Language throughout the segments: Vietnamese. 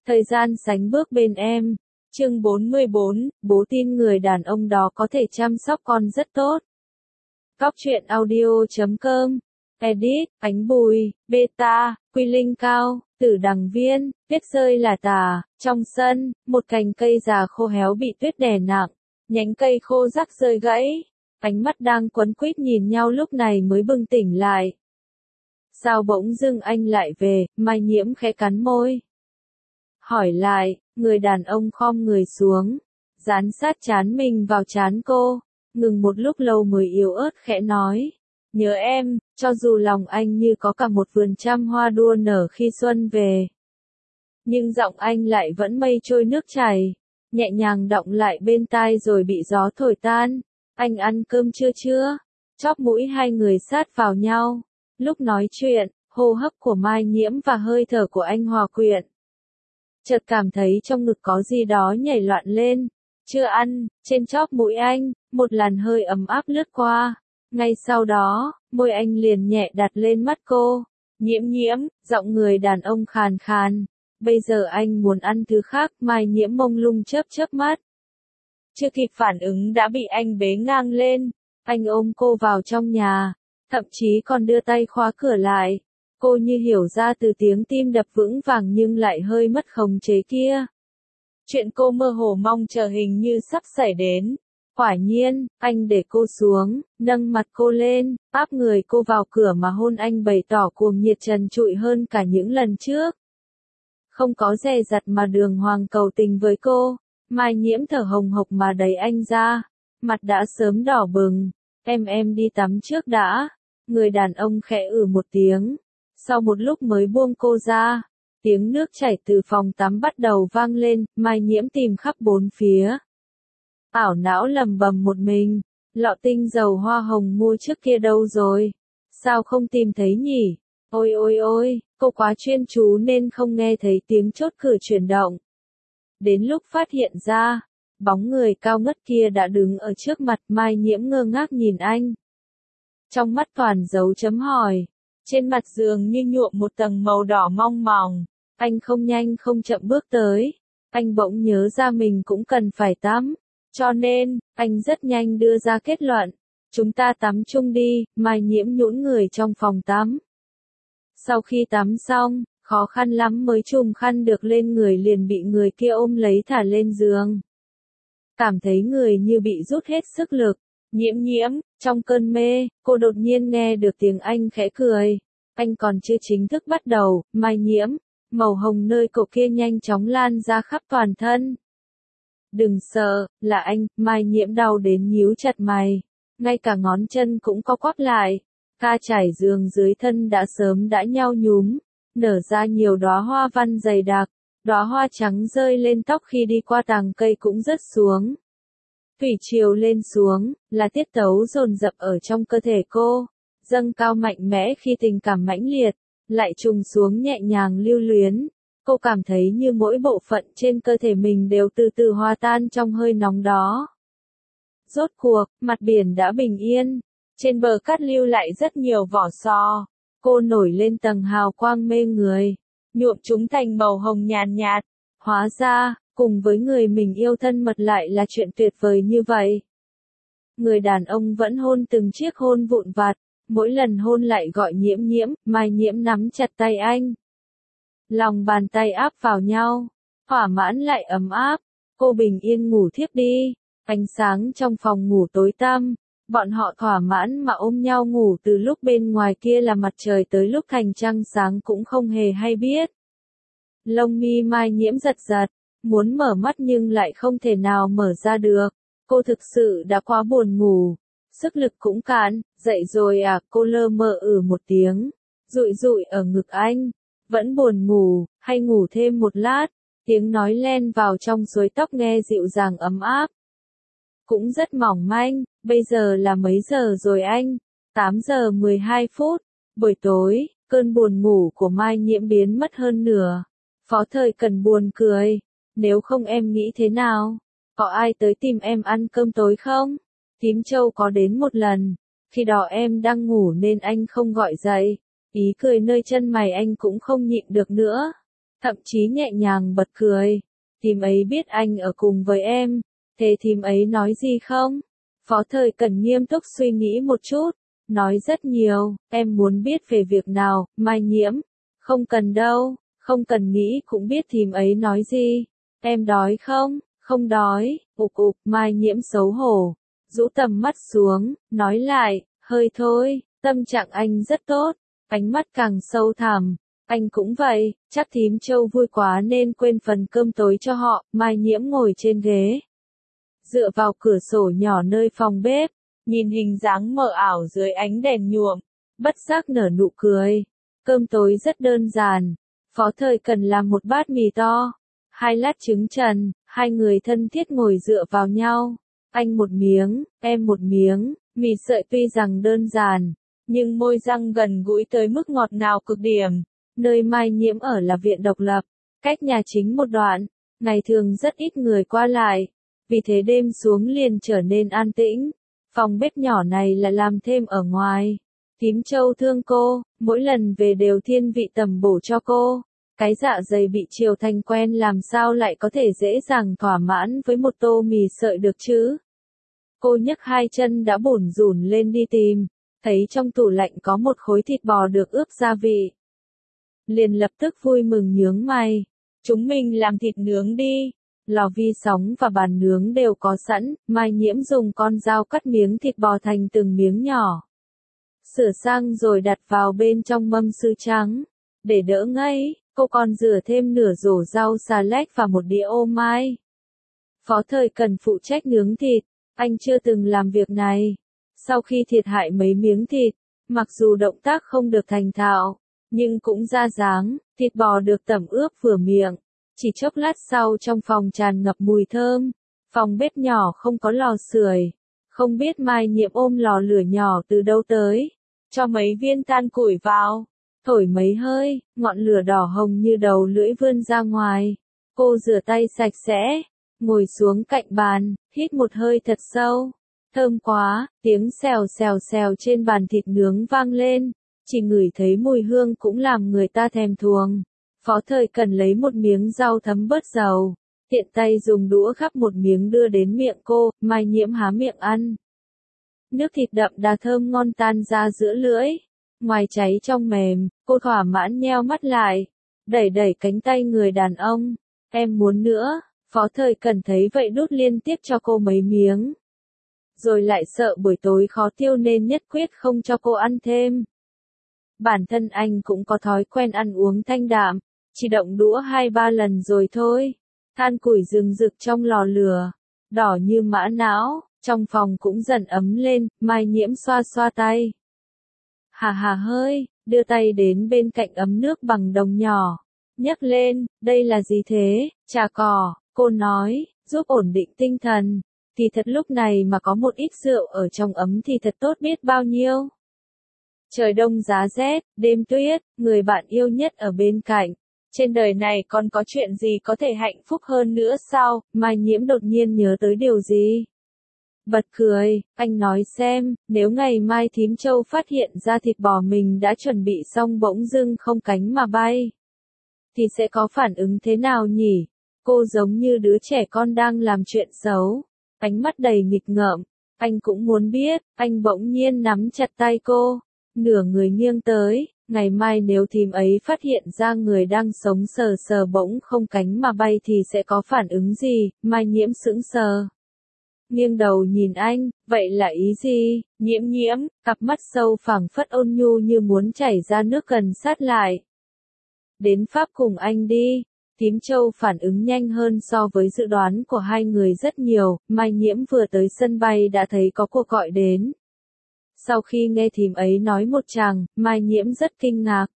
Thời gian sánh bước bên em. Chương 44, bố tin người đàn ông đó có thể chăm sóc con rất tốt. Góc truyện audio.com. Edit, Ánh Bùi, Beta, Quy Linh Cao, Tử Đằng Viên, Tuyết rơi là tà. Trong sân, một cành cây già khô héo bị tuyết đè nặng, nhánh cây khô rắc rơi gãy. Ánh mắt đang quấn quýt nhìn nhau lúc này mới bừng tỉnh lại. Sao bỗng dưng anh lại về? Mai Nhiễm khẽ cắn môi. Hỏi lại, người đàn ông khom người xuống, dán sát trán mình vào trán cô, ngừng một lúc lâu mới yếu ớt khẽ nói. Nhớ em, cho dù lòng anh như có cả một vườn trăm hoa đua nở khi xuân về. Nhưng giọng anh lại vẫn mây trôi nước chảy, nhẹ nhàng đọng lại bên tai rồi bị gió thổi tan. Anh ăn cơm chưa? Chóp mũi hai người sát vào nhau. Lúc nói chuyện, hô hấp của Mai Nhiễm và hơi thở của anh hòa quyện. Chợt cảm thấy trong ngực có gì đó nhảy loạn lên. Chưa ăn, trên chóp mũi anh, một làn hơi ấm áp lướt qua. Ngay sau đó, môi anh liền nhẹ đặt lên mắt cô. Nhiễm, giọng người đàn ông khàn khàn. Bây giờ anh muốn ăn thứ khác. Mai Nhiễm mông lung chớp mắt. Chưa kịp phản ứng đã bị anh bế ngang lên. Anh ôm cô vào trong nhà, thậm chí còn đưa tay khóa cửa lại. Cô như hiểu ra từ tiếng tim đập vững vàng nhưng lại hơi mất khống chế kia. Chuyện cô mơ hồ mong chờ hình như sắp xảy đến. Quả nhiên, anh để cô xuống, nâng mặt cô lên, áp người cô vào cửa mà hôn anh bày tỏ cuồng nhiệt trần trụi hơn cả những lần trước. Không có dè dặt mà đường hoàng cầu tình với cô. Mai Nhiễm thở hồng hộc mà đẩy anh ra, mặt đã sớm đỏ bừng. Em đi tắm trước đã. Người đàn ông khẽ một tiếng, sau một lúc mới buông cô ra. Tiếng nước chảy từ phòng tắm bắt đầu vang lên. Mai Nhiễm tìm khắp bốn phía, ảo não lầm bầm một mình. Lọ tinh dầu hoa hồng mua trước kia đâu rồi? Sao không tìm thấy nhỉ? Ôi, cô quá chuyên chú nên không nghe thấy tiếng chốt cửa chuyển động. Đến lúc phát hiện ra, bóng người cao ngất kia đã đứng ở trước mặt. Mai Nhiễm ngơ ngác nhìn anh, trong mắt toàn dấu chấm hỏi. Trên mặt giường như nhuộm một tầng màu đỏ mong mòng. Anh không nhanh không chậm bước tới. Anh bỗng nhớ ra mình cũng cần phải tắm. Cho nên, anh rất nhanh đưa ra kết luận. Chúng ta tắm chung đi. Mai Nhiễm nhũn người trong phòng tắm. Sau khi tắm xong, khó khăn lắm mới trùm khăn được lên người liền bị người kia ôm lấy thả lên giường. Cảm thấy người như bị rút hết sức lực. Nhiễm, trong cơn mê, cô đột nhiên nghe được tiếng anh khẽ cười. Anh còn chưa chính thức bắt đầu. Mai Nhiễm, màu hồng nơi cổ kia nhanh chóng lan ra khắp toàn thân. Đừng sợ, là anh. Mai Nhiễm đau đến nhíu chặt mày, ngay cả ngón chân cũng co quắp lại. Ca trải giường dưới thân đã sớm đã nhao nhúm, nở ra nhiều đóa hoa văn dày đặc. Đóa hoa trắng rơi lên tóc khi đi qua tàng cây cũng rớt xuống. Thủy triều lên xuống, là tiết tấu dồn dập ở trong cơ thể cô, dâng cao mạnh mẽ khi tình cảm mãnh liệt, lại trùng xuống nhẹ nhàng lưu luyến. Cô cảm thấy như mỗi bộ phận trên cơ thể mình đều từ từ hòa tan trong hơi nóng đó. Rốt cuộc, mặt biển đã bình yên. Trên bờ cát lưu lại rất nhiều vỏ sò. Cô nổi lên tầng hào quang mê người, nhuộm chúng thành màu hồng nhàn nhạt. Hóa ra, cùng với người mình yêu thân mật lại là chuyện tuyệt vời như vậy. Người đàn ông vẫn hôn từng chiếc hôn vụn vặt, mỗi lần hôn lại gọi Nhiễm. Mai Nhiễm nắm chặt tay anh, lòng bàn tay áp vào nhau, thỏa mãn lại ấm áp. Cô bình yên ngủ thiếp đi. Ánh sáng trong phòng ngủ tối tăm, bọn họ thỏa mãn mà ôm nhau ngủ từ lúc bên ngoài kia là mặt trời tới lúc thành trăng sáng cũng không hề hay biết. Lông mi Mai Nhiễm giật, muốn mở mắt nhưng lại không thể nào mở ra được. Cô thực sự đã quá buồn ngủ, sức lực cũng cạn. Dậy rồi à? Cô lơ mơ một tiếng, dụi ở ngực anh. Vẫn buồn ngủ, hay ngủ thêm một lát? Tiếng nói len vào trong suối tóc nghe dịu dàng ấm áp. Cũng rất mỏng manh. Bây giờ là mấy giờ rồi anh? 8 giờ 12 phút. Buổi tối, cơn buồn ngủ của Mai Nhiễm biến mất hơn nửa. Phó Thời Cần buồn cười. Nếu không em nghĩ thế nào? Có ai tới tìm em ăn cơm tối không? Tím Châu có đến một lần. Khi đó em đang ngủ nên anh không gọi dậy. Ý cười nơi chân mày anh cũng không nhịn được nữa. thậm chí nhẹ nhàng bật cười. Thím ấy biết anh ở cùng với em, thế thím ấy nói gì không? Phó Thời Cần nghiêm túc suy nghĩ một chút, nói rất nhiều, em muốn biết về việc nào, Mai Nhiễm? Không cần đâu, không cần nghĩ cũng biết thím ấy nói gì. Em đói không? Không đói, Mai Nhiễm xấu hổ, rũ tầm mắt xuống, nói lại, hơi thôi, tâm trạng anh rất tốt, ánh mắt càng sâu thẳm. Anh cũng vậy, chắc thím Châu vui quá nên quên phần cơm tối cho họ. Mai Nhiễm ngồi trên ghế, dựa vào cửa sổ nhỏ nơi phòng bếp, nhìn hình dáng mờ ảo dưới ánh đèn nhuộm, bất giác nở nụ cười. Cơm tối rất đơn giản, Phó Thời Cần làm một bát mì to, 2 lát trứng trần, hai người thân thiết ngồi dựa vào nhau. Anh một miếng, em một miếng, mì sợi tuy rằng đơn giản, nhưng môi răng gần gũi tới mức ngọt ngào cực điểm. Nơi Mai Nhiễm ở là viện độc lập, cách nhà chính một đoạn, ngày thường rất ít người qua lại, vì thế đêm xuống liền trở nên an tĩnh. Phòng bếp nhỏ này là làm thêm ở ngoài. Thím Châu thương cô, mỗi lần về đều thiên vị tầm bổ cho cô. Cái dạ dày bị chiều thành quen làm sao lại có thể dễ dàng thỏa mãn với một tô mì sợi được chứ? Cô nhấc 2 chân đã bủn rủn lên đi tìm, thấy trong tủ lạnh có một khối thịt bò được ướp gia vị. Liền lập tức vui mừng nhướng mày. Chúng mình làm thịt nướng đi. Lò vi sóng và bàn nướng đều có sẵn, Mai Nhiễm dùng con dao cắt miếng thịt bò thành từng miếng nhỏ. Sửa sang rồi đặt vào bên trong mâm sứ trắng. Để đỡ ngấy, cô còn rửa thêm nửa rổ rau xà lách và một đĩa ô mai. Phó Thời Cần phụ trách nướng thịt, anh chưa từng làm việc này. Sau khi thiệt hại mấy miếng thịt, mặc dù động tác không được thành thạo, nhưng cũng ra dáng, thịt bò được tẩm ướp vừa miệng. Chỉ chốc lát sau trong phòng tràn ngập mùi thơm. Phòng bếp nhỏ không có lò sưởi. Không biết Mai Nhiễm ôm lò lửa nhỏ từ đâu tới. Cho mấy viên than củi vào. Thổi mấy hơi, ngọn lửa đỏ hồng như đầu lưỡi vươn ra ngoài. Cô rửa tay sạch sẽ, ngồi xuống cạnh bàn, hít một hơi thật sâu. Thơm quá, tiếng xèo xèo xèo trên bàn thịt nướng vang lên. Chỉ ngửi thấy mùi hương cũng làm người ta thèm thuồng. Phó Thời Cần lấy một miếng rau thấm bớt dầu, tiện tay dùng đũa gắp một miếng đưa đến miệng cô. Mai Nhiễm há miệng ăn. Nước thịt đậm đà thơm ngon tan ra giữa lưỡi, ngoài cháy trong mềm, cô thỏa mãn nheo mắt lại, đẩy đẩy cánh tay người đàn ông. Em muốn nữa. Phó Thời Cần thấy vậy đút liên tiếp cho cô mấy miếng. Rồi lại sợ buổi tối khó tiêu nên nhất quyết không cho cô ăn thêm. Bản thân anh cũng có thói quen ăn uống thanh đạm, chỉ động đũa 2-3 lần rồi thôi. Than củi rừng rực trong lò lửa, đỏ như mã não, trong phòng cũng dần ấm lên. Mai Nhiễm xoa xoa tay. Hà hà hơi, đưa tay đến bên cạnh ấm nước bằng đồng nhỏ. Nhấc lên, đây là gì thế? Trà cỏ, cô nói, giúp ổn định tinh thần. Thì thật lúc này mà có một ít rượu ở trong ấm thì thật tốt biết bao nhiêu. Trời đông giá rét, đêm tuyết, người bạn yêu nhất ở bên cạnh. Trên đời này còn có chuyện gì có thể hạnh phúc hơn nữa sao? Mai Nhiễm đột nhiên nhớ tới điều gì. Bật cười, anh nói xem, nếu ngày mai thím Châu phát hiện ra thịt bò mình đã chuẩn bị xong bỗng dưng không cánh mà bay, thì sẽ có phản ứng thế nào nhỉ? Cô giống như đứa trẻ con đang làm chuyện xấu, ánh mắt đầy nghịch ngợm. Anh cũng muốn biết. Anh bỗng nhiên nắm chặt tay cô, nửa người nghiêng tới. Ngày mai nếu thím ấy phát hiện ra người đang sống sờ sờ bỗng không cánh mà bay thì sẽ có phản ứng gì? Mai Nhiễm sững sờ, nghiêng đầu nhìn anh. Vậy là ý gì? Nhiễm Nhiễm, cặp mắt sâu phảng phất ôn nhu như muốn chảy ra nước gần sát lại. Đến Pháp cùng anh đi. Thím Châu phản ứng nhanh hơn so với dự đoán của hai người rất nhiều. Mai Nhiễm vừa tới sân bay đã thấy có cuộc gọi đến. Sau khi nghe thím ấy nói một tràng, Mai Nhiễm rất kinh ngạc.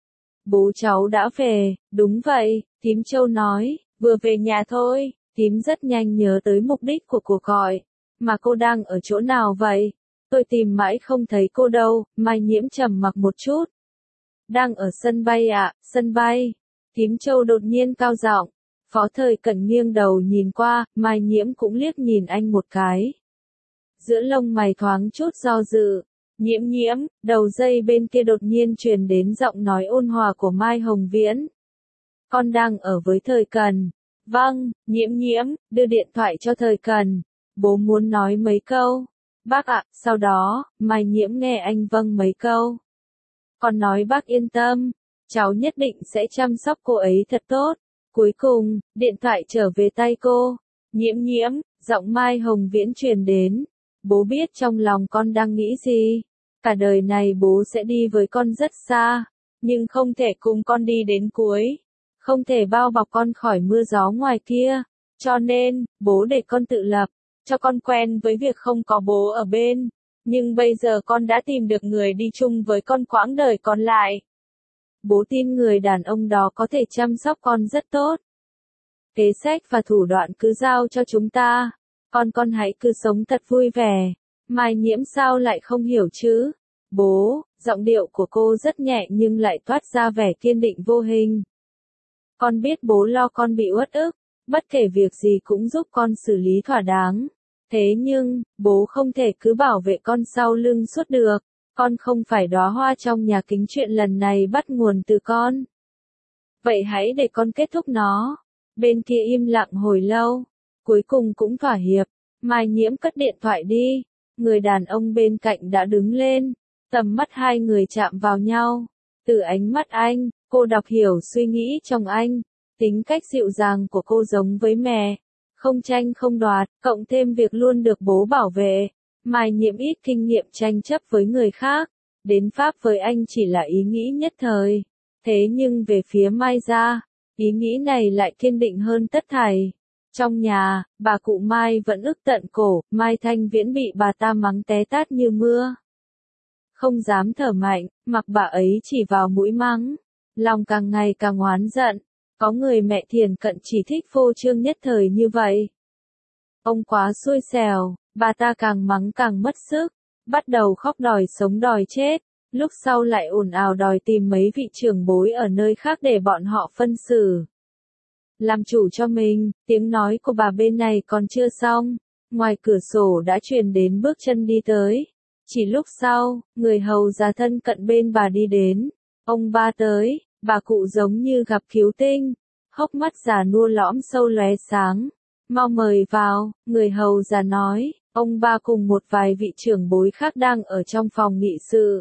Bố cháu đã về. Đúng vậy, thím Châu nói, vừa về nhà thôi. Thím rất nhanh nhớ tới mục đích của cuộc gọi. Mà cô đang ở chỗ nào vậy? Tôi tìm mãi không thấy cô đâu. Mai Nhiễm trầm mặc một chút. Đang ở sân bay ạ. Sân bay. Thím Châu đột nhiên cao giọng. Phó Thời Cần nghiêng đầu nhìn qua, Mai Nhiễm cũng liếc nhìn anh một cái. Giữa lông mày thoáng chút do dự. Nhiễm Nhiễm, đầu dây bên kia đột nhiên truyền đến giọng nói ôn hòa của Mai Hồng Viễn. Con đang ở với Thời Cần. Vâng, Nhiễm Nhiễm, đưa điện thoại cho Thời Cần. Bố muốn nói mấy câu. Bác ạ, sau đó, Mai Nhiễm nghe anh vâng mấy câu. Con nói bác yên tâm, cháu nhất định sẽ chăm sóc cô ấy thật tốt. Cuối cùng, điện thoại trở về tay cô. Nhiễm Nhiễm, giọng Mai Hồng Viễn truyền đến. Bố biết trong lòng con đang nghĩ gì. Cả đời này bố sẽ đi với con rất xa, nhưng không thể cùng con đi đến cuối. Không thể bao bọc con khỏi mưa gió ngoài kia. Cho nên, bố để con tự lập, cho con quen với việc không có bố ở bên. Nhưng bây giờ con đã tìm được người đi chung với con quãng đời còn lại. Bố tin người đàn ông đó có thể chăm sóc con rất tốt. Kế sách và thủ đoạn cứ giao cho chúng ta. Con hãy cứ sống thật vui vẻ. Mai Nhiễm sao lại không hiểu chứ? Bố, giọng điệu của cô rất nhẹ nhưng lại toát ra vẻ kiên định vô hình. Con biết bố lo con bị uất ức, bất kể việc gì cũng giúp con xử lý thỏa đáng. Thế nhưng, bố không thể cứ bảo vệ con sau lưng suốt được. Con không phải đóa hoa trong nhà kính, chuyện lần này bắt nguồn từ con. Vậy hãy để con kết thúc nó. Bên kia im lặng hồi lâu, cuối cùng cũng thỏa hiệp. Mai Nhiễm cất điện thoại đi. Người đàn ông bên cạnh đã đứng lên. Tầm mắt hai người chạm vào nhau. Từ ánh mắt anh, cô đọc hiểu suy nghĩ trong anh. Tính cách dịu dàng của cô giống với mẹ. Không tranh không đoạt, cộng thêm việc luôn được bố bảo vệ. Mai Nhiễm ít kinh nghiệm tranh chấp với người khác. Đến Pháp với anh chỉ là ý nghĩ nhất thời. Thế nhưng về phía Mai ra, ý nghĩ này lại kiên định hơn tất thảy. Trong nhà, bà cụ Mai vẫn ức tận cổ, Mai Thanh Viễn bị bà ta mắng té tát như mưa. Không dám thở mạnh, mặc bà ấy chỉ vào mũi mắng. Lòng càng ngày càng oán giận. Có người mẹ thiền cận chỉ thích phô trương nhất thời như vậy. Ông quá xui xẻo, bà ta càng mắng càng mất sức. Bắt đầu khóc đòi sống đòi chết. Lúc sau lại ồn ào đòi tìm mấy vị trưởng bối ở nơi khác để bọn họ phân xử. Làm chủ cho mình, tiếng nói của bà bên này còn chưa xong. Ngoài cửa sổ đã truyền đến bước chân đi tới. Chỉ lúc sau, người hầu già thân cận bên bà đi đến. Ông ba tới, bà cụ giống như gặp cứu tinh. Hốc mắt già nua lõm sâu lóe sáng. Mau mời vào, người hầu già nói. Ông ba cùng một vài vị trưởng bối khác đang ở trong phòng nghị sự.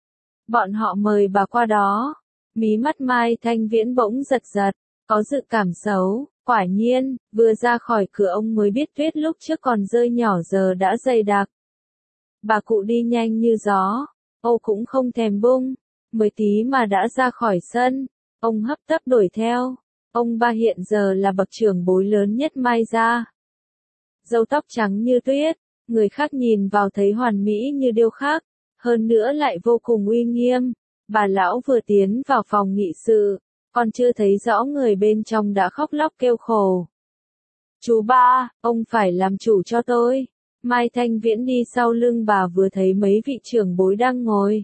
Bọn họ mời bà qua đó. Mí mắt Mai Thanh Viễn bỗng giật giật. Có dự cảm xấu, quả nhiên, vừa ra khỏi cửa ông mới biết tuyết lúc trước còn rơi nhỏ giờ đã dày đặc. Bà cụ đi nhanh như gió, Âu cũng không thèm bung, mới tí mà đã ra khỏi sân, ông hấp tấp đuổi theo. Ông ba hiện giờ là bậc trưởng bối lớn nhất Mai gia. Râu tóc trắng như tuyết, người khác nhìn vào thấy hoàn mỹ như điêu khắc, hơn nữa lại vô cùng uy nghiêm. Bà lão vừa tiến vào phòng nghị sự, còn chưa thấy rõ người bên trong đã khóc lóc kêu khổ. Chú ba, ông phải làm chủ cho tôi. Mai Thanh Viễn đi sau lưng bà vừa thấy mấy vị trưởng bối đang ngồi.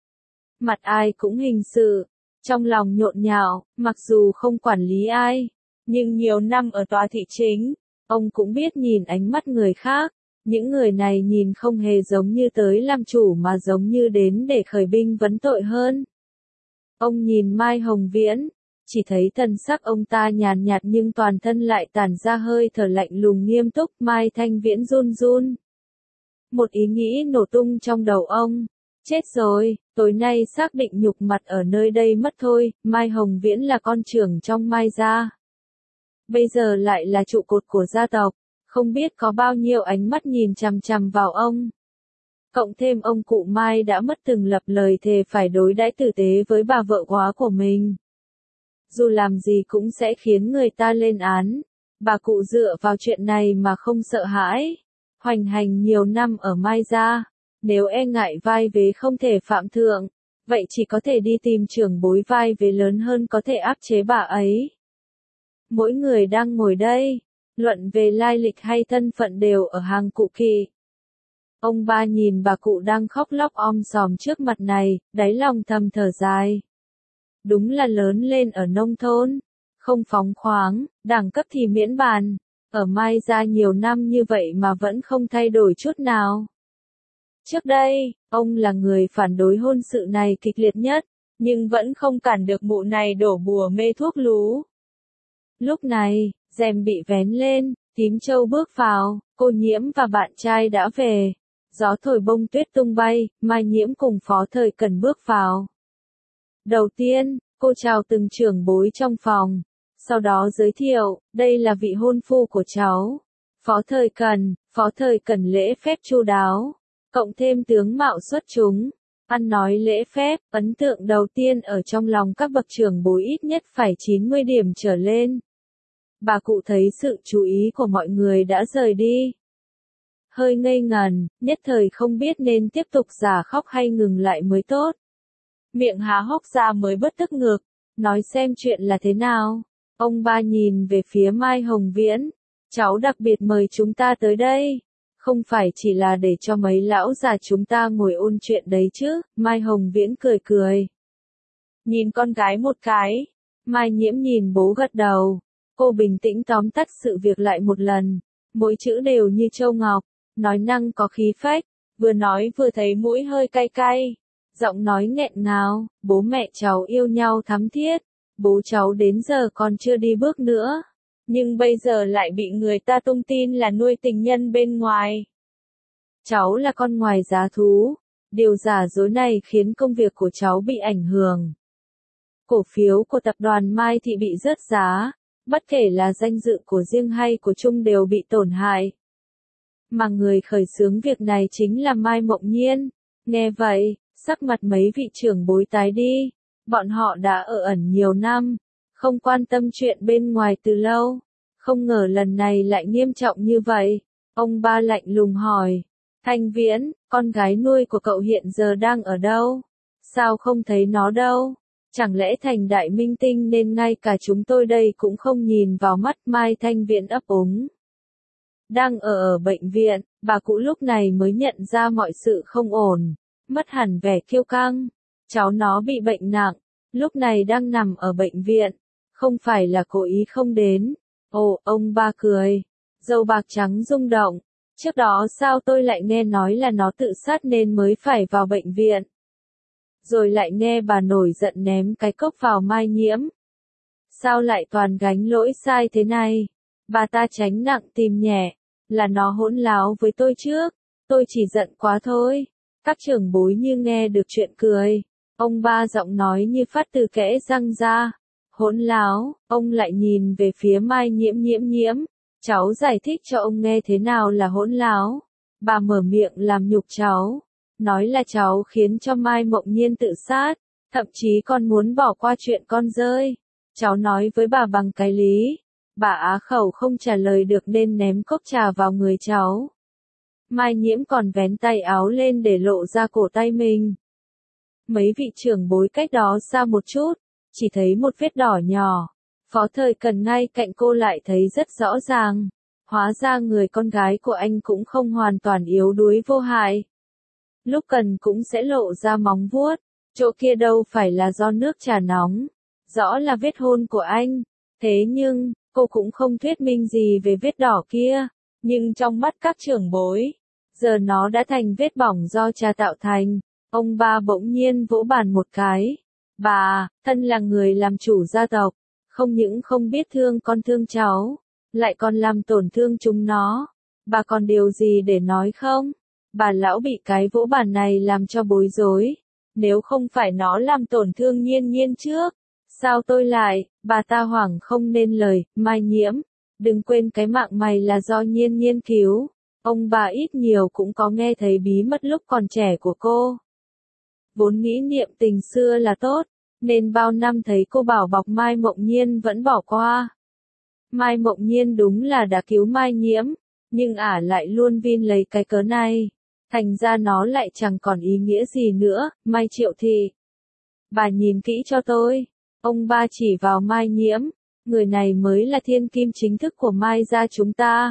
Mặt ai cũng hình sự, trong lòng nhộn nhạo, mặc dù không quản lý ai, nhưng nhiều năm ở tòa thị chính, ông cũng biết nhìn ánh mắt người khác. Những người này nhìn không hề giống như tới làm chủ mà giống như đến để khởi binh vấn tội hơn. Ông nhìn Mai Hồng Viễn, chỉ thấy thần sắc ông ta nhàn nhạt nhưng toàn thân lại tản ra hơi thở lạnh lùng nghiêm túc. Mai Thanh Viễn run run. Một ý nghĩ nổ tung trong đầu ông. Chết rồi, tối nay xác định nhục mặt ở nơi đây mất thôi. Mai Hồng Viễn là con trưởng trong Mai gia. Bây giờ lại là trụ cột của gia tộc. Không biết có bao nhiêu ánh mắt nhìn chằm chằm vào ông. Cộng thêm ông cụ Mai đã mất từng lập lời thề phải đối đãi tử tế với bà vợ quá của mình. Dù làm gì cũng sẽ khiến người ta lên án. Bà cụ dựa vào chuyện này mà không sợ hãi. Hoành hành nhiều năm ở Mai gia. Nếu e ngại vai vế không thể phạm thượng, vậy chỉ có thể đi tìm trưởng bối vai vế lớn hơn có thể áp chế bà ấy. Mỗi người đang ngồi đây, luận về lai lịch hay thân phận đều ở hàng cụ kỵ. Ông ba nhìn bà cụ đang khóc lóc om sòm trước mặt này, đáy lòng thầm thở dài. Đúng là lớn lên ở nông thôn, không phóng khoáng, đẳng cấp thì miễn bàn. Ở Mai gia nhiều năm như vậy mà vẫn không thay đổi chút nào. Trước đây, ông là người phản đối hôn sự này kịch liệt nhất, nhưng vẫn không cản được mụ này đổ bùa mê thuốc lú. Lúc này, rèm bị vén lên, Tím Châu bước vào, cô Nhiễm và bạn trai đã về. Gió thổi bông tuyết tung bay, Mai Nhiễm cùng Phó Thời Cần bước vào. Đầu tiên, cô chào từng trưởng bối trong phòng. Sau đó giới thiệu, đây là vị hôn phu của cháu. Phó Thời Cần lễ phép chu đáo, cộng thêm tướng mạo xuất chúng. Ăn nói lễ phép, ấn tượng đầu tiên ở trong lòng các bậc trưởng bối ít nhất phải 90 điểm trở lên. Bà cụ thấy sự chú ý của mọi người đã rời đi. Hơi ngây ngần, nhất thời không biết nên tiếp tục giả khóc hay ngừng lại mới tốt. Miệng há hốc ra mới bất tức ngược, nói xem chuyện là thế nào. Ông ba nhìn về phía Mai Hồng Viễn, cháu đặc biệt mời chúng ta tới đây. Không phải chỉ là để cho mấy lão già chúng ta ngồi ôn chuyện đấy chứ, Mai Hồng Viễn cười cười. Nhìn con gái một cái, Mai Nhiễm nhìn bố gật đầu. Cô bình tĩnh tóm tắt sự việc lại một lần, mỗi chữ đều như châu ngọc, nói năng có khí phách, vừa nói vừa thấy mũi hơi cay cay, giọng nói nghẹn ngào, bố mẹ cháu yêu nhau thắm thiết, bố cháu đến giờ còn chưa đi bước nữa, nhưng bây giờ lại bị người ta tung tin là nuôi tình nhân bên ngoài. Cháu là con ngoài giá thú, điều giả dối này khiến công việc của cháu bị ảnh hưởng. Cổ phiếu của tập đoàn Mai Thị bị rớt giá. Bất kể là danh dự của riêng hay của chung đều bị tổn hại. Mà người khởi xướng việc này chính là Mai Mộng Nhiên. Nghe vậy, sắc mặt mấy vị trưởng bối tái đi. Bọn họ đã ở ẩn nhiều năm, không quan tâm chuyện bên ngoài từ lâu. Không ngờ lần này lại nghiêm trọng như vậy. Ông ba lạnh lùng hỏi. Thanh Viễn, con gái nuôi của cậu hiện giờ đang ở đâu? Sao không thấy nó đâu? Chẳng lẽ thành đại minh tinh nên ngay cả chúng tôi đây cũng không nhìn vào mắt, Mai Thanh Viễn ấp úng. Đang ở bệnh viện, bà cụ lúc này mới nhận ra mọi sự không ổn, mất hẳn vẻ kiêu căng. Cháu nó bị bệnh nặng, lúc này đang nằm ở bệnh viện, không phải là cố ý không đến. Ồ, ông ba cười, râu bạc trắng rung động. Trước đó sao tôi lại nghe nói là nó tự sát nên mới phải vào bệnh viện. Rồi lại nghe bà nổi giận ném cái cốc vào Mai Nhiễm. Sao lại toàn gánh lỗi sai thế này? Bà ta tránh nặng tìm nhẹ, là nó hỗn láo với tôi trước, tôi chỉ giận quá thôi. Các trưởng bối như nghe được chuyện cười, ông ba giọng nói như phát từ kẽ răng ra. Hỗn láo, ông lại nhìn về phía Mai Nhiễm, cháu giải thích cho ông nghe thế nào là hỗn láo. Bà mở miệng làm nhục cháu. Nói là cháu khiến cho Mai Mộng Nhiên tự sát, thậm chí còn muốn bỏ qua chuyện con rơi. Cháu nói với bà bằng cái lý. Bà á khẩu không trả lời được nên ném cốc trà vào người cháu. Mai Nhiễm còn vén tay áo lên để lộ ra cổ tay mình. Mấy vị trưởng bối cách đó xa một chút, chỉ thấy một vết đỏ nhỏ. Phó Thời Cần ngay cạnh cô lại thấy rất rõ ràng. Hóa ra người con gái của anh cũng không hoàn toàn yếu đuối vô hại. Lúc cần cũng sẽ lộ ra móng vuốt, chỗ kia đâu phải là do nước trà nóng, rõ là vết hôn của anh. Thế nhưng, cô cũng không thuyết minh gì về vết đỏ kia, nhưng trong mắt các trưởng bối, giờ nó đã thành vết bỏng do trà tạo thành. Ông ba bỗng nhiên vỗ bàn một cái. Bà, thân là người làm chủ gia tộc, không những không biết thương con thương cháu, lại còn làm tổn thương chúng nó. Bà còn điều gì để nói không? Bà lão bị cái vỗ bàn này làm cho bối rối. Nếu không phải nó làm tổn thương Nhiên trước, sao tôi lại, bà ta hoảng không nên lời. Mai Nhiễm, đừng quên cái mạng mày là do Nhiên cứu. Ông bà ít nhiều cũng có nghe thấy bí mật lúc còn trẻ của cô. Vốn nghĩ niệm tình xưa là tốt, nên bao năm thấy cô bảo bọc Mai Mộng Nhiên vẫn bỏ qua. Mai Mộng Nhiên đúng là đã cứu Mai Nhiễm, nhưng ả lại luôn vin lấy cái cớ này. Thành ra nó lại chẳng còn ý nghĩa gì nữa. Mai Triệu Thị, bà nhìn kỹ cho tôi. Ông ba chỉ vào Mai Nhiễm, người này mới là thiên kim chính thức của Mai gia chúng ta.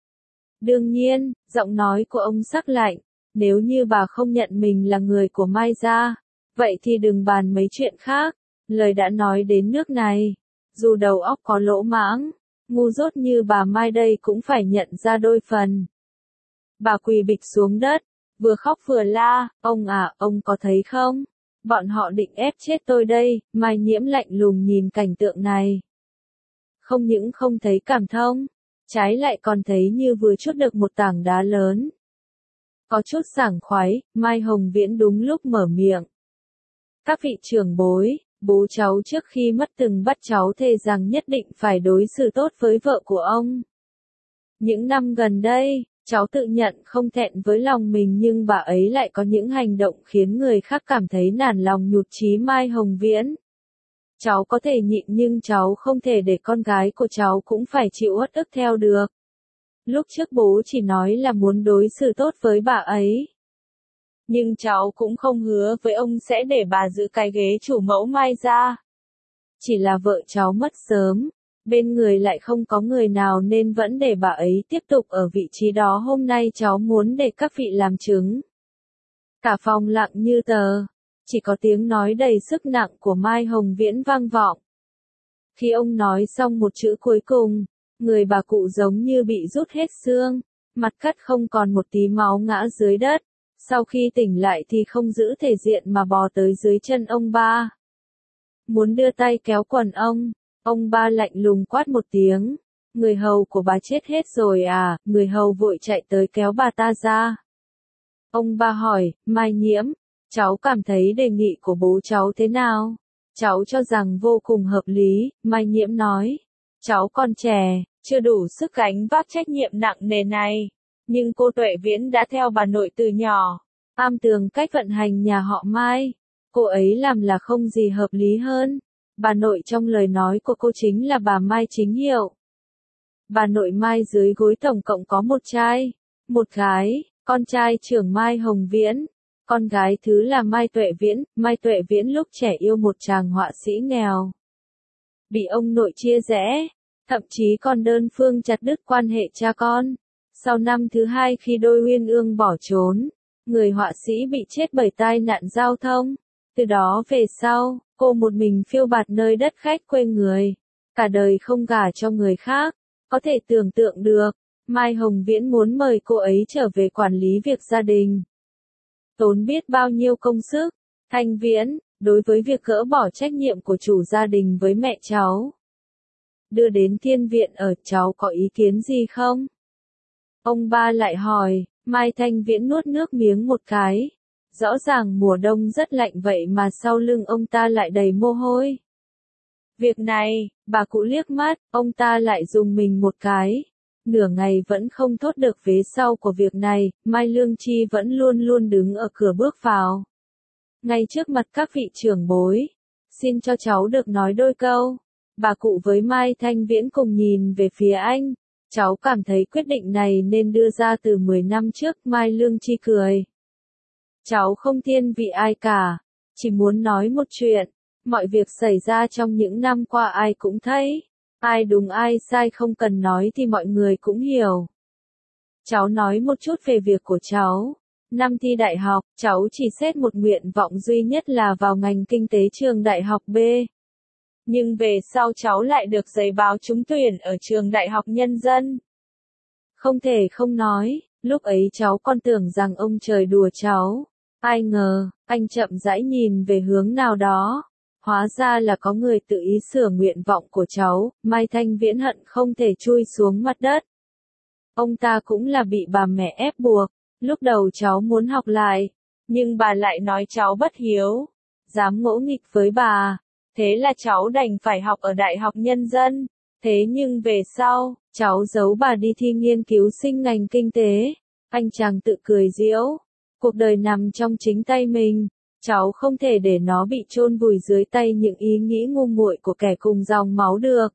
Đương nhiên, giọng nói của ông sắc lạnh, nếu như bà không nhận mình là người của Mai gia, vậy thì đừng bàn mấy chuyện khác. Lời đã nói đến nước này, dù đầu óc có lỗ mãng, ngu dốt như bà Mai đây cũng phải nhận ra đôi phần. Bà quỳ bịch xuống đất, vừa khóc vừa la, ông à, ông có thấy không? Bọn họ định ép chết tôi đây, Mai Nhiễm lạnh lùng nhìn cảnh tượng này. Không những không thấy cảm thông, trái lại còn thấy như vừa trút được một tảng đá lớn. Có chút sảng khoái, Mai Hồng Viễn đúng lúc mở miệng. Các vị trưởng bối, bố cháu trước khi mất từng bắt cháu thề rằng nhất định phải đối xử tốt với vợ của ông. Những năm gần đây, cháu tự nhận không thẹn với lòng mình nhưng bà ấy lại có những hành động khiến người khác cảm thấy nản lòng nhụt chí. Mai Hồng Viễn. Cháu có thể nhịn nhưng cháu không thể để con gái của cháu cũng phải chịu uất ức theo được. Lúc trước bố chỉ nói là muốn đối xử tốt với bà ấy. Nhưng cháu cũng không hứa với ông sẽ để bà giữ cái ghế chủ mẫu Mai gia. Chỉ là vợ cháu mất sớm, bên người lại không có người nào nên vẫn để bà ấy tiếp tục ở vị trí đó. Hôm nay cháu muốn để các vị làm chứng. Cả phòng lặng như tờ, chỉ có tiếng nói đầy sức nặng của Mai Hồng Viễn vang vọng. Khi ông nói xong một chữ cuối cùng, người bà cụ giống như bị rút hết xương, mặt cắt không còn một tí máu ngã dưới đất. Sau khi tỉnh lại thì không giữ thể diện mà bò tới dưới chân ông ba. Muốn đưa tay kéo quần ông ba lạnh lùng quát một tiếng. Người hầu của bà chết hết rồi à? Người hầu vội chạy tới kéo bà ta ra. Ông ba hỏi, Mai Nhiễm, cháu cảm thấy đề nghị của bố cháu thế nào? Cháu cho rằng vô cùng hợp lý, Mai Nhiễm nói. Cháu còn trẻ, chưa đủ sức gánh vác trách nhiệm nặng nề này. Nhưng cô Tuệ Viễn đã theo bà nội từ nhỏ, am tường cách vận hành nhà họ Mai. Cô ấy làm là không gì hợp lý hơn. Bà nội trong lời nói của cô chính là bà Mai Chính Hiệu. Bà nội Mai dưới gối tổng cộng có một trai, một gái, con trai trưởng Mai Hồng Viễn, con gái thứ là Mai Tuệ Viễn. Mai Tuệ Viễn lúc trẻ yêu một chàng họa sĩ nghèo. Bị ông nội chia rẽ, thậm chí còn đơn phương chặt đứt quan hệ cha con. Sau năm thứ hai khi đôi uyên ương bỏ trốn, người họa sĩ bị chết bởi tai nạn giao thông. Từ đó về sau, cô một mình phiêu bạt nơi đất khách quê người, cả đời không gả cho người khác. Có thể tưởng tượng được, Mai Hồng Viễn muốn mời cô ấy trở về quản lý việc gia đình. Tốn biết bao nhiêu công sức. Thanh Viễn, đối với việc gỡ bỏ trách nhiệm của chủ gia đình với mẹ cháu, đưa đến thiên viện ở, cháu có ý kiến gì không? Ông ba lại hỏi. Mai Thanh Viễn nuốt nước miếng một cái. Rõ ràng mùa đông rất lạnh vậy mà sau lưng ông ta lại đầy mồ hôi. Việc này, bà cụ liếc mắt, ông ta lại dùng mình một cái. Nửa ngày vẫn không thốt được vế sau của việc này, Mai Lương Chi vẫn luôn luôn đứng ở cửa bước vào. Ngay trước mặt các vị trưởng bối. Xin cho cháu được nói đôi câu. Bà cụ với Mai Thanh Viễn cùng nhìn về phía anh. Cháu cảm thấy quyết định này nên đưa ra từ 10 năm trước. Mai Lương Chi cười. Cháu không thiên vị ai cả. Chỉ muốn nói một chuyện. Mọi việc xảy ra trong những năm qua ai cũng thấy. Ai đúng ai sai không cần nói thì mọi người cũng hiểu. Cháu nói một chút về việc của cháu. Năm thi đại học, cháu chỉ xét một nguyện vọng duy nhất là vào ngành kinh tế trường đại học B. Nhưng về sau cháu lại được giấy báo trúng tuyển ở trường Đại học Nhân dân. Không thể không nói, lúc ấy cháu còn tưởng rằng ông trời đùa cháu. Ai ngờ, anh chậm rãi nhìn về hướng nào đó. Hóa ra là có người tự ý sửa nguyện vọng của cháu. Mai Thanh Viễn hận không thể chui xuống mặt đất. Ông ta cũng là bị bà mẹ ép buộc. Lúc đầu cháu muốn học lại, nhưng bà lại nói cháu bất hiếu, dám ngỗ nghịch với bà. Thế là cháu đành phải học ở Đại học Nhân dân. Thế nhưng về sau, cháu giấu bà đi thi nghiên cứu sinh ngành kinh tế. Anh chàng tự cười giễu. Cuộc đời nằm trong chính tay mình. Cháu không thể để nó bị chôn vùi dưới tay những ý nghĩ ngu muội của kẻ cùng dòng máu được.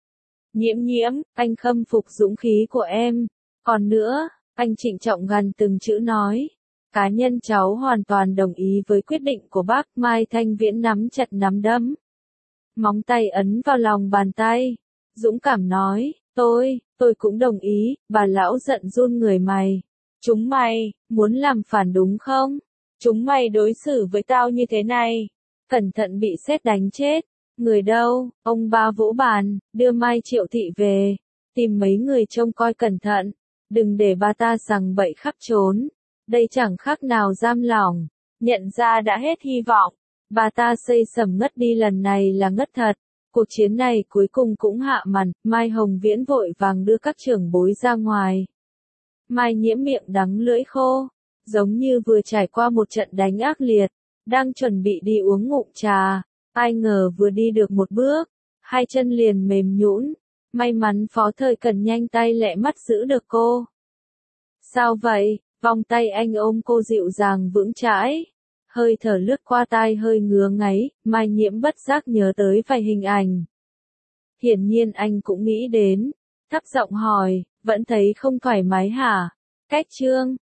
Nhiễm Nhiễm, anh khâm phục dũng khí của em. Còn nữa, anh trịnh trọng gần từng chữ nói. Cá nhân cháu hoàn toàn đồng ý với quyết định của bác. Mai Thanh Viễn nắm chặt nắm đấm. Móng tay ấn vào lòng bàn tay. Dũng cảm nói, tôi cũng đồng ý. Bà lão giận run người mày. Chúng mày, muốn làm phản đúng không? Chúng mày đối xử với tao như thế này. Cẩn thận bị sét đánh chết. Người đâu? Ông ba vỗ bàn, đưa Mai Triệu Thị về. Tìm mấy người trông coi cẩn thận. Đừng để bà ta sằng bậy khắp trốn. Đây chẳng khác nào giam lỏng. Nhận ra đã hết hy vọng. Bà ta xây sẩm ngất đi, lần này là ngất thật. Cuộc chiến này cuối cùng cũng hạ màn, Mai Hồng Viễn vội vàng đưa các trưởng bối ra ngoài. Mai Nhiễm miệng đắng lưỡi khô, giống như vừa trải qua một trận đánh ác liệt, đang chuẩn bị đi uống ngụm trà, ai ngờ vừa đi được một bước, hai chân liền mềm nhũn. May mắn Phó Thời Cần nhanh tay lẹ mắt giữ được cô. Sao vậy? Vòng tay anh ôm cô dịu dàng vững chãi. Hơi thở lướt qua tai hơi ngứa ngáy, Mai Nhiễm bất giác nhớ tới vài hình ảnh. Hiển nhiên anh cũng nghĩ đến, thấp giọng hỏi, vẫn thấy không thoải mái hả? Cách Trương,